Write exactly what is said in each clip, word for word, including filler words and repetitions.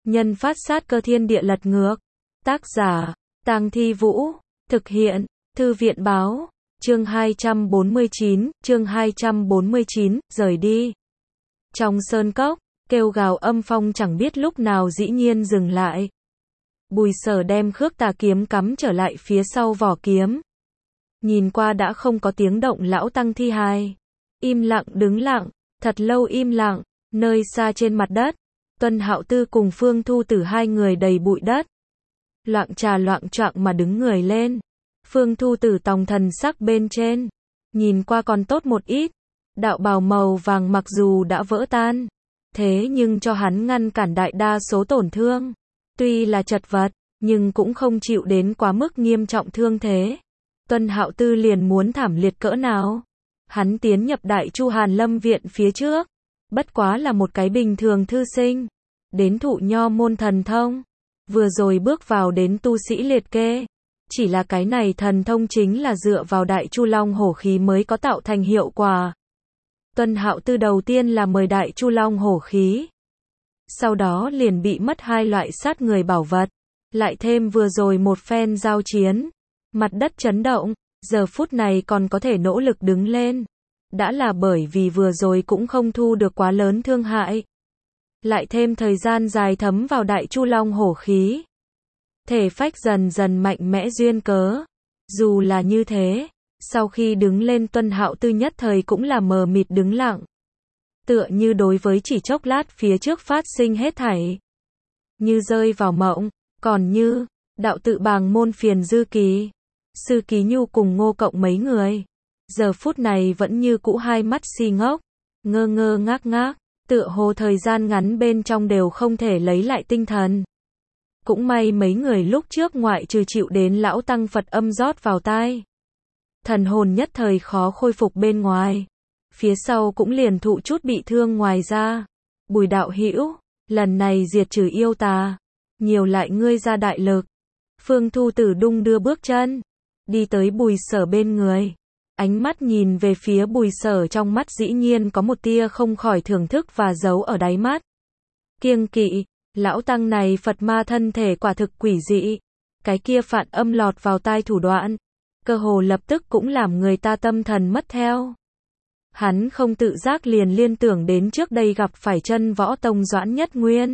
Nhân phát sát cơ thiên địa lật ngược. Tác giả, Tang Thi Vũ. Thực hiện, Thư viện báo. Chương hai trăm bốn mươi chín, chương hai trăm bốn mươi chín, rời đi. Trong sơn cốc, kêu gào âm phong chẳng biết lúc nào dĩ nhiên dừng lại. Bùi Sở đem Khước Tà kiếm cắm trở lại phía sau vỏ kiếm. Nhìn qua đã không có tiếng động lão tăng thi hài. Im lặng đứng lặng, thật lâu im lặng, nơi xa trên mặt đất. Tuân Hạo Tư cùng Phương Thu Tử hai người đầy bụi đất. Loạng trà loạng choạng mà đứng người lên. Phương Thu Tử tòng thần sắc bên trên. Nhìn qua còn tốt một ít. Đạo bào màu vàng mặc dù đã vỡ tan. Thế nhưng cho hắn ngăn cản đại đa số tổn thương. Tuy là chật vật, nhưng cũng không chịu đến quá mức nghiêm trọng thương thế. Tuân Hạo Tư liền muốn thảm liệt cỡ nào. Hắn tiến nhập Đại Chu Hàn Lâm viện phía trước. Bất quá là một cái bình thường thư sinh. Đến thụ nho môn thần thông. Vừa rồi bước vào đến tu sĩ liệt kê. Chỉ là cái này thần thông chính là dựa vào Đại Chu Long hổ khí mới có tạo thành hiệu quả. Tuân Hạo Tư đầu tiên là mời Đại Chu Long hổ khí. Sau đó liền bị mất hai loại sát người bảo vật. Lại thêm vừa rồi một phen giao chiến. Mặt đất chấn động, giờ phút này còn có thể nỗ lực đứng lên. Đã là bởi vì vừa rồi cũng không thu được quá lớn thương hại. Lại thêm thời gian dài thấm vào Đại Chu Long hổ khí. Thể phách dần dần mạnh mẽ duyên cớ. Dù là như thế, sau khi đứng lên Tuân Hạo Tư nhất thời cũng là mờ mịt đứng lặng. Tựa như đối với chỉ chốc lát phía trước phát sinh hết thảy. Như rơi vào mộng, còn như, đạo tự bàng môn phiền dư ký. Sư Ký Nhu cùng Ngô Cộng mấy người. Giờ phút này vẫn như cũ hai mắt si ngốc. Ngơ ngơ ngác ngác, tựa hồ thời gian ngắn bên trong đều không thể lấy lại tinh thần. Cũng may mấy người lúc trước ngoại trừ chịu đến lão tăng Phật âm rót vào tai. Thần hồn nhất thời khó khôi phục bên ngoài. Phía sau cũng liền thụ chút bị thương ngoài ra. Bùi đạo hữu, lần này diệt trừ yêu tà. Nhiều lại ngươi ra đại lực. Phương Thu Tử đung đưa bước chân. Đi tới Bùi Sở bên người. Ánh mắt nhìn về phía Bùi Sở, trong mắt dĩ nhiên có một tia không khỏi thưởng thức và giấu ở đáy mắt. Kiêng kỵ, lão tăng này Phật ma thân thể quả thực quỷ dị. Cái kia phản âm lọt vào tai thủ đoạn. Cơ hồ lập tức cũng làm người ta tâm thần mất theo. Hắn không tự giác liền liên tưởng đến trước đây gặp phải Chân Võ Tông Doãn Nhất Nguyên.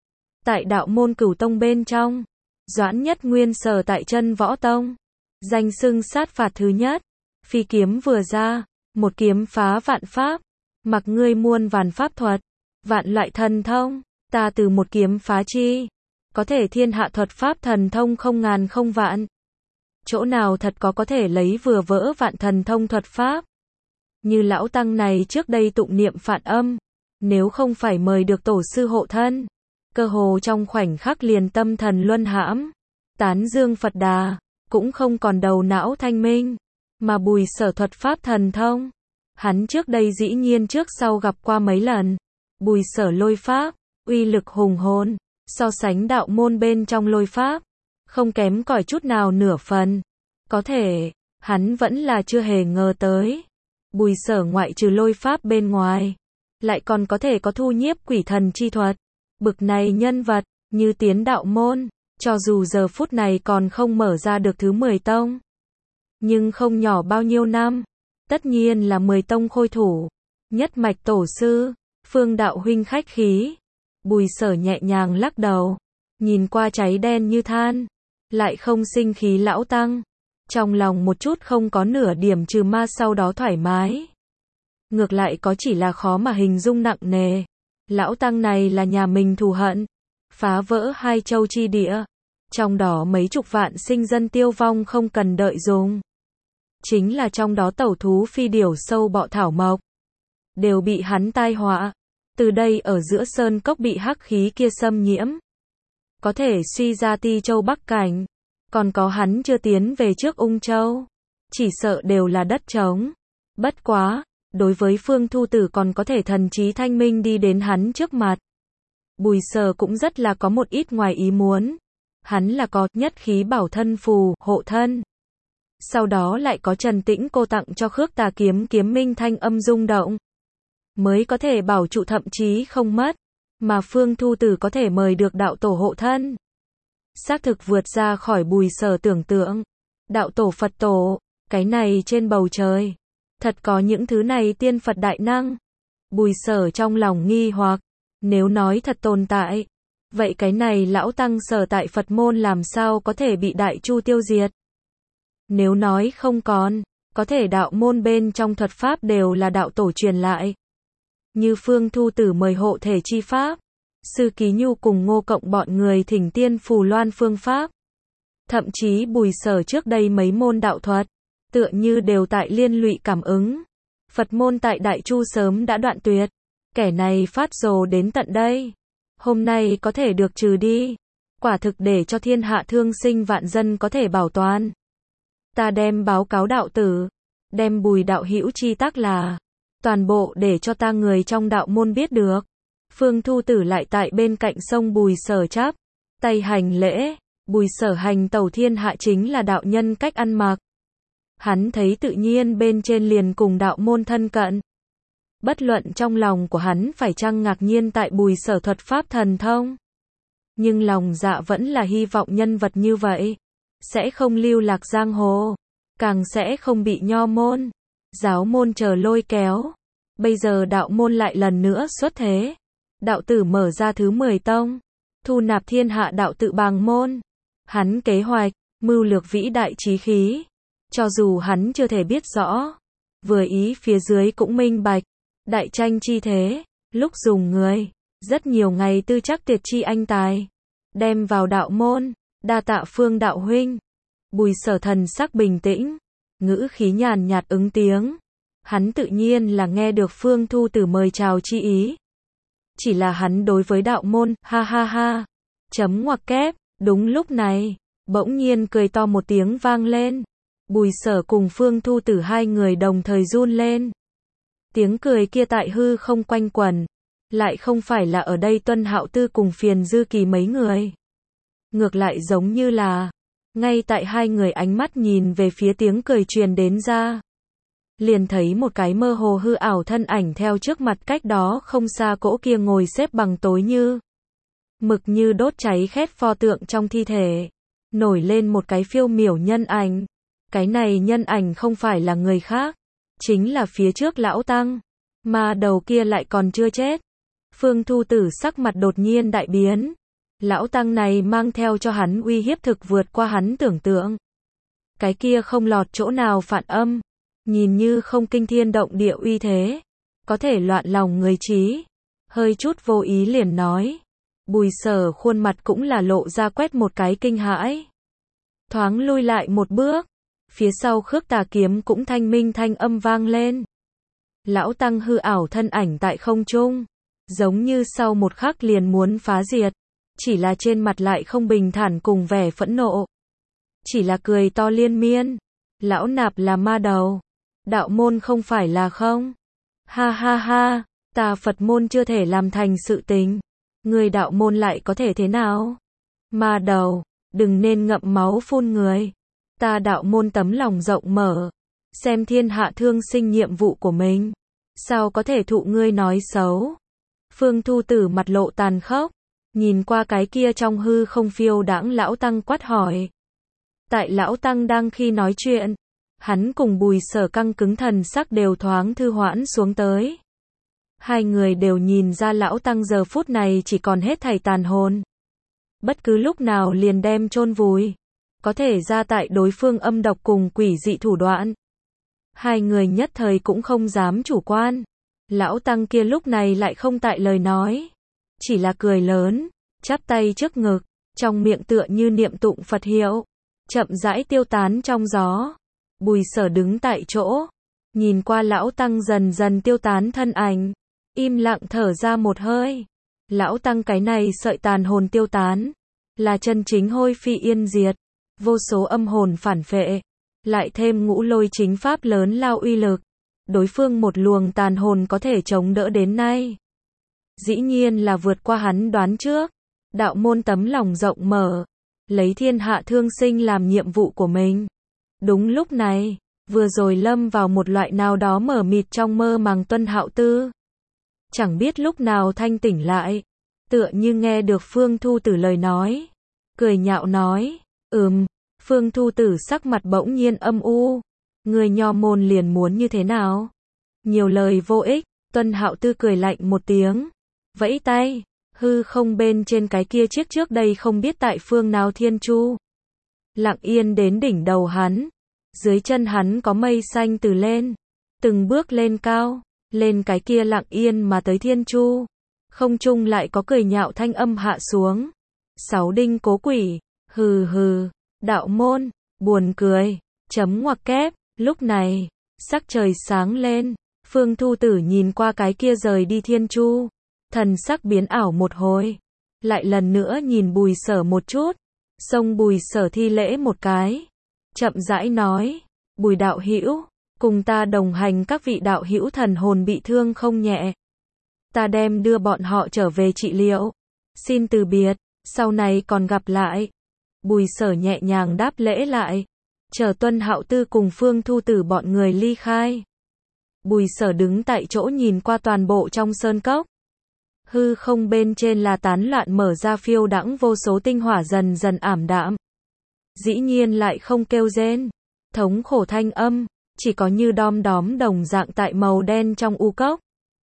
Tại đạo môn Cửu Tông bên trong, Doãn Nhất Nguyên sở tại Chân Võ Tông. Danh xưng sát phạt thứ nhất. Phi kiếm vừa ra, một kiếm phá vạn pháp. Mặc ngươi muôn vàn pháp thuật, vạn loại thần thông, ta từ một kiếm phá chi. Có thể thiên hạ thuật pháp thần thông không ngàn không vạn. Chỗ nào thật có có thể lấy vừa vỡ vạn thần thông thuật pháp. Như lão tăng này trước đây tụng niệm phản âm. Nếu không phải mời được tổ sư hộ thân. Cơ hồ trong khoảnh khắc liền tâm thần luân hãm. Tán dương Phật Đà. Cũng không còn đầu não thanh minh. Mà Bùi Sở thuật pháp thần thông. Hắn trước đây dĩ nhiên trước sau gặp qua mấy lần. Bùi Sở lôi pháp. Uy lực hùng hồn. So sánh đạo môn bên trong lôi pháp. Không kém cỏi chút nào nửa phần. Có thể, hắn vẫn là chưa hề ngờ tới. Bùi Sở ngoại trừ lôi pháp bên ngoài. Lại còn có thể có thu nhiếp quỷ thần chi thuật. Bực này nhân vật, như tiến đạo môn. Cho dù giờ phút này còn không mở ra được thứ mười tông. Nhưng không nhỏ bao nhiêu năm. Tất nhiên là mười tông khôi thủ. Nhất mạch tổ sư, Phương đạo huynh khách khí. Bùi Sở nhẹ nhàng lắc đầu. Nhìn qua cháy đen như than. Lại không sinh khí lão tăng. Trong lòng một chút không có nửa điểm trừ ma sau đó thoải mái. Ngược lại có chỉ là khó mà hình dung nặng nề. Lão tăng này là nhà mình thù hận. Phá vỡ hai châu chi địa. Trong đó mấy chục vạn sinh dân tiêu vong không cần đợi dùng. Chính là trong đó tẩu thú phi điểu sâu bọ thảo mộc. Đều bị hắn tai họa. Từ đây ở giữa sơn cốc bị hắc khí kia xâm nhiễm. Có thể suy ra Ti Châu Bắc Cảnh. Còn có hắn chưa tiến về trước Ung Châu. Chỉ sợ đều là đất trống. Bất quá, đối với Phương Thu Tử còn có thể thần trí thanh minh đi đến hắn trước mặt. Bùi Sở cũng rất là có một ít ngoài ý muốn. Hắn là có nhất khí bảo thân phù, hộ thân. Sau đó lại có Trần Tĩnh cô tặng cho Khước Tà kiếm kiếm minh thanh âm rung động. Mới có thể bảo trụ thậm chí không mất. mà Phương Thu Tử có thể mời được đạo tổ hộ thân. Xác thực vượt ra khỏi Bùi Sở tưởng tượng. Đạo tổ Phật tổ, cái này trên bầu trời, thật có những thứ này tiên Phật đại năng. Bùi Sở trong lòng nghi hoặc, nếu nói thật tồn tại, vậy cái này lão tăng sở tại Phật môn làm sao có thể bị Đại Chu tiêu diệt? Nếu nói không còn, có thể đạo môn bên trong thuật pháp đều là đạo tổ truyền lại. Như Phương Thu Tử mời hộ thể chi pháp, Sư Ký Nhu cùng Ngô Cộng bọn người thỉnh tiên phù loan phương pháp. Thậm chí Bùi Sở trước đây mấy môn đạo thuật, tựa như đều tại liên lụy cảm ứng. Phật môn tại Đại Chu sớm đã đoạn tuyệt. Kẻ này phát rồ đến tận đây. Hôm nay có thể được trừ đi. Quả thực để cho thiên hạ thương sinh vạn dân có thể bảo toàn. Ta đem báo cáo đạo tử, đem Bùi đạo hữu chi tác là, toàn bộ để cho ta người trong đạo môn biết được. Phương Thu Tử lại tại bên cạnh sông Bùi Sở chắp tay hành lễ. Bùi Sở hành tẩu thiên hạ chính là đạo nhân cách ăn mặc. Hắn thấy tự nhiên bên trên liền cùng đạo môn thân cận. Bất luận trong lòng của hắn phải chăng ngạc nhiên tại Bùi Sở thuật pháp thần thông. Nhưng lòng dạ vẫn là hy vọng nhân vật như vậy sẽ không lưu lạc giang hồ, càng sẽ không bị nho môn, giáo môn chờ lôi kéo. Bây giờ đạo môn lại lần nữa xuất thế. Đạo tử mở ra thứ mười tông, thu nạp thiên hạ đạo tự bàng môn. Hắn kế hoạch, mưu lược vĩ đại chí khí. Cho dù hắn chưa thể biết rõ, vừa ý phía dưới cũng minh bạch. Đại tranh chi thế, lúc dùng người, rất nhiều ngày tư chắc tuyệt chi anh tài, đem vào đạo môn. Đa tạ Phương đạo huynh. Bùi Sở thần sắc bình tĩnh, ngữ khí nhàn nhạt ứng tiếng. Hắn tự nhiên là nghe được Phương Thu Tử mời chào chi ý. Chỉ là hắn đối với đạo môn, ha ha ha, chấm ngoặc kép. Đúng lúc này, bỗng nhiên cười to một tiếng vang lên. Bùi Sở cùng Phương Thu Tử hai người đồng thời run lên. Tiếng cười kia tại hư không quanh quẩn, lại không phải là ở đây Tuân Hạo Tư cùng Phiền Dư Kỳ mấy người. Ngược lại giống như là, ngay tại hai người ánh mắt nhìn về phía tiếng cười truyền đến ra, liền thấy một cái mơ hồ hư ảo thân ảnh theo trước mặt cách đó không xa cỗ kia ngồi xếp bằng tối như mực như đốt cháy khét pho tượng trong thi thể, nổi lên một cái phiêu miểu nhân ảnh. Cái này nhân ảnh không phải là người khác, chính là phía trước lão tăng, mà đầu kia lại còn chưa chết. Phương Thu Tử sắc mặt đột nhiên đại biến. Lão tăng này mang theo cho hắn uy hiếp thực vượt qua hắn tưởng tượng. Cái kia không lọt chỗ nào phản âm, nhìn như không kinh thiên động địa uy thế, có thể loạn lòng người trí. Hơi chút vô ý liền nói. Bùi Sở khuôn mặt cũng là lộ ra quét một cái kinh hãi. Thoáng lui lại một bước, phía sau Khước Tà kiếm cũng thanh minh thanh âm vang lên. Lão tăng hư ảo thân ảnh tại không trung, giống như sau một khắc liền muốn phá diệt. Chỉ là trên mặt lại không bình thản cùng vẻ phẫn nộ. Chỉ là cười to liên miên. Lão nạp là ma đầu. Đạo môn không phải là không. Ha ha ha, ta Phật môn chưa thể làm thành sự tình. Người đạo môn lại có thể thế nào? Ma đầu, đừng nên ngậm máu phun người. Ta đạo môn tấm lòng rộng mở. Xem thiên hạ thương sinh nhiệm vụ của mình. Sao có thể thụ ngươi nói xấu? Phương Thu Tử mặt lộ tàn khốc. Nhìn qua cái kia trong hư không phiêu đãng lão tăng quát hỏi. Tại lão tăng đang khi nói chuyện, hắn cùng Bùi Sở căng cứng thần sắc đều thoáng thư hoãn xuống tới. Hai người đều nhìn ra lão tăng giờ phút này chỉ còn hết thảy tàn hồn. Bất cứ lúc nào liền đem chôn vùi. Có thể ra tại đối phương âm độc cùng quỷ dị thủ đoạn. Hai người nhất thời cũng không dám chủ quan. Lão tăng kia lúc này lại không tại lời nói. Chỉ là cười lớn, chắp tay trước ngực, trong miệng tựa như niệm tụng Phật hiệu, chậm rãi tiêu tán trong gió. Bùi Sở đứng tại chỗ, nhìn qua lão tăng dần dần tiêu tán thân ảnh, im lặng thở ra một hơi. Lão tăng cái này sợi tàn hồn tiêu tán, là chân chính hôi phi yên diệt, vô số âm hồn phản phệ, lại thêm ngũ lôi chính pháp lớn lao uy lực, đối phương một luồng tàn hồn có thể chống đỡ đến nay. Dĩ nhiên là vượt qua hắn đoán trước. Đạo môn tấm lòng rộng mở, lấy thiên hạ thương sinh làm nhiệm vụ của mình. Đúng lúc này, vừa rồi lâm vào một loại nào đó mờ mịt trong mơ màng Tuân Hạo Tư. Chẳng biết lúc nào thanh tỉnh lại, tựa như nghe được Phương Thu Tử lời nói. Cười nhạo nói, ừm, Phương Thu Tử sắc mặt bỗng nhiên âm u. Người nho môn liền muốn như thế nào? Nhiều lời vô ích, Tuân Hạo Tư cười lạnh một tiếng. Vẫy tay, hư không bên trên cái kia chiếc trước đây không biết tại phương nào thiên chu. Lặng yên đến đỉnh đầu hắn. Dưới chân hắn có mây xanh từ lên. Từng bước lên cao, lên cái kia lặng yên mà tới thiên chu. Không trung lại có cười nhạo thanh âm hạ xuống. Sáu đinh cố quỷ, hừ hừ, đạo môn, buồn cười, chấm ngoặc kép. Lúc này, sắc trời sáng lên, Phương Thu Tử nhìn qua cái kia rời đi thiên chu. Thần sắc biến ảo một hồi. Lại lần nữa nhìn Bùi Sở một chút. Xông Bùi Sở thi lễ một cái. Chậm rãi nói, Bùi đạo hữu, cùng ta đồng hành các vị đạo hữu thần hồn bị thương không nhẹ. Ta đem đưa bọn họ trở về trị liệu. Xin từ biệt, sau này còn gặp lại. Bùi Sở nhẹ nhàng đáp lễ lại. Chờ Tuân Hạo Tư cùng Phương Thu Tử bọn người ly khai. Bùi Sở đứng tại chỗ nhìn qua toàn bộ trong sơn cốc. Hư không bên trên là tán loạn mở ra phiêu đãng vô số tinh hỏa dần dần ảm đạm. Dĩ nhiên lại không kêu rên. Thống khổ thanh âm, chỉ có như đom đóm đồng dạng tại màu đen trong u cốc.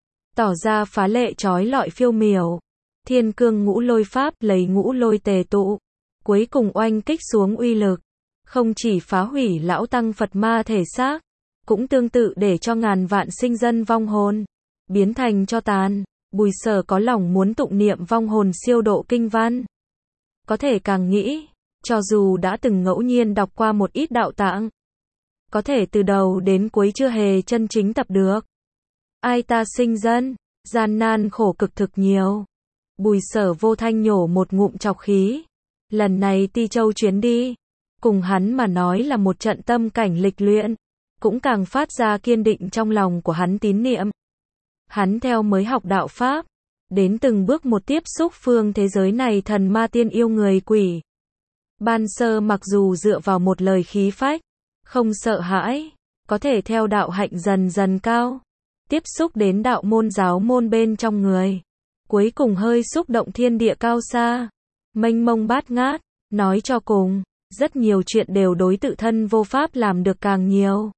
Tỏ ra phá lệ chói lọi phiêu miểu. Thiên cương ngũ lôi pháp lấy ngũ lôi tề tụ. Cuối cùng oanh kích xuống uy lực. Không chỉ phá hủy lão tăng Phật ma thể xác, cũng tương tự để cho ngàn vạn sinh dân vong hồn biến thành cho tàn. Bùi Sở có lòng muốn tụng niệm vong hồn siêu độ kinh văn. Có thể càng nghĩ, cho dù đã từng ngẫu nhiên đọc qua một ít đạo tạng, có thể từ đầu đến cuối chưa hề chân chính tập được. Ai ta sinh dân, gian nan khổ cực thực nhiều. Bùi Sở vô thanh nhổ một ngụm trọc khí. Lần này Ti Châu chuyến đi, cùng hắn mà nói là một trận tâm cảnh lịch luyện, cũng càng phát ra kiên định trong lòng của hắn tín niệm. Hắn theo mới học đạo Pháp, đến từng bước một tiếp xúc phương thế giới này thần ma tiên yêu người quỷ. Ban sơ mặc dù dựa vào một lời khí phách, không sợ hãi, có thể theo đạo hạnh dần dần cao, tiếp xúc đến đạo môn giáo môn bên trong người. Cuối cùng hơi xúc động thiên địa cao xa, mênh mông bát ngát, nói cho cùng, rất nhiều chuyện đều đối tự thân vô pháp làm được càng nhiều.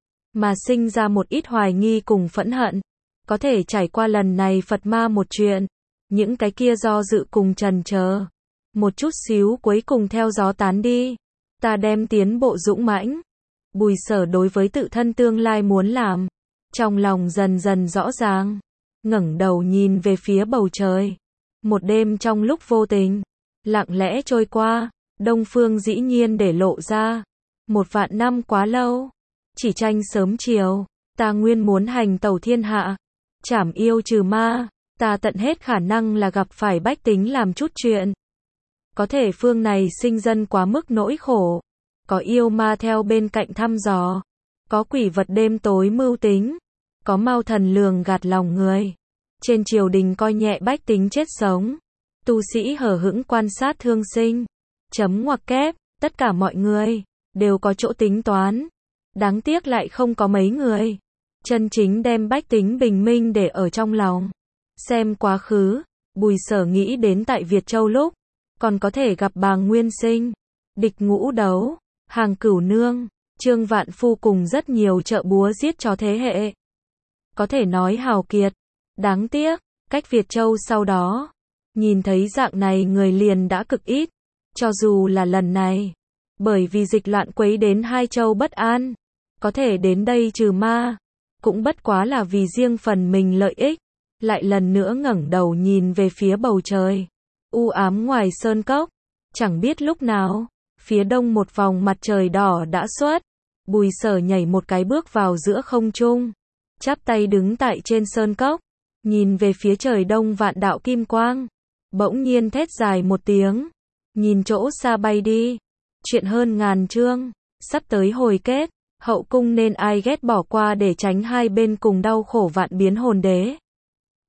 Mà sinh ra một ít hoài nghi cùng phẫn hận. Có thể trải qua lần này Phật ma một chuyện, những cái kia do dự cùng trần chờ, một chút xíu cuối cùng theo gió tán đi. Ta đem tiến bộ dũng mãnh. Bùi Sở đối với tự thân tương lai muốn làm, trong lòng dần dần rõ ràng, ngẩng đầu nhìn về phía bầu trời. Một đêm trong lúc vô tình, lặng lẽ trôi qua, Đông Phương dĩ nhiên để lộ ra. Một vạn năm quá lâu, chỉ tranh sớm chiều, ta nguyên muốn hành tẩu thiên hạ. Trảm yêu trừ ma, ta tận hết khả năng là gặp phải bách tính làm chút chuyện. Có thể phương này sinh dân quá mức nỗi khổ. Có yêu ma theo bên cạnh thăm dò. Có quỷ vật đêm tối mưu tính. Có mau thần lường gạt lòng người. Trên triều đình coi nhẹ bách tính chết sống. Tu sĩ hờ hững quan sát thương sinh. Chấm ngoặc kép, tất cả mọi người đều có chỗ tính toán. Đáng tiếc lại không có mấy người chân chính đem bách tính bình minh để ở trong lòng. Xem quá khứ, Bùi Sở nghĩ đến tại Việt Châu lúc, còn có thể gặp Bàng Nguyên Sinh, Địch Ngũ Đấu, Hàng Cửu Nương, Trương Vạn Phu cùng rất nhiều trợ búa giết cho thế hệ. Có thể nói hào kiệt. Đáng tiếc, cách Việt Châu sau đó, nhìn thấy dạng này người liền đã cực ít. Cho dù là lần này, bởi vì dịch loạn quấy đến hai châu bất an, có thể đến đây trừ ma, cũng bất quá là vì riêng phần mình lợi ích. Lại lần nữa ngẩng đầu nhìn về phía bầu trời, u ám ngoài sơn cốc, chẳng biết lúc nào, phía đông một vòng mặt trời đỏ đã xuất. Bùi Sở nhảy một cái bước vào giữa không trung, chắp tay đứng tại trên sơn cốc, nhìn về phía trời đông vạn đạo kim quang, bỗng nhiên thét dài một tiếng, nhìn chỗ xa bay đi. Chuyện hơn ngàn chương, sắp tới hồi kết, hậu cung nên ai ghét bỏ qua để tránh hai bên cùng đau khổ vạn biến hồn đế.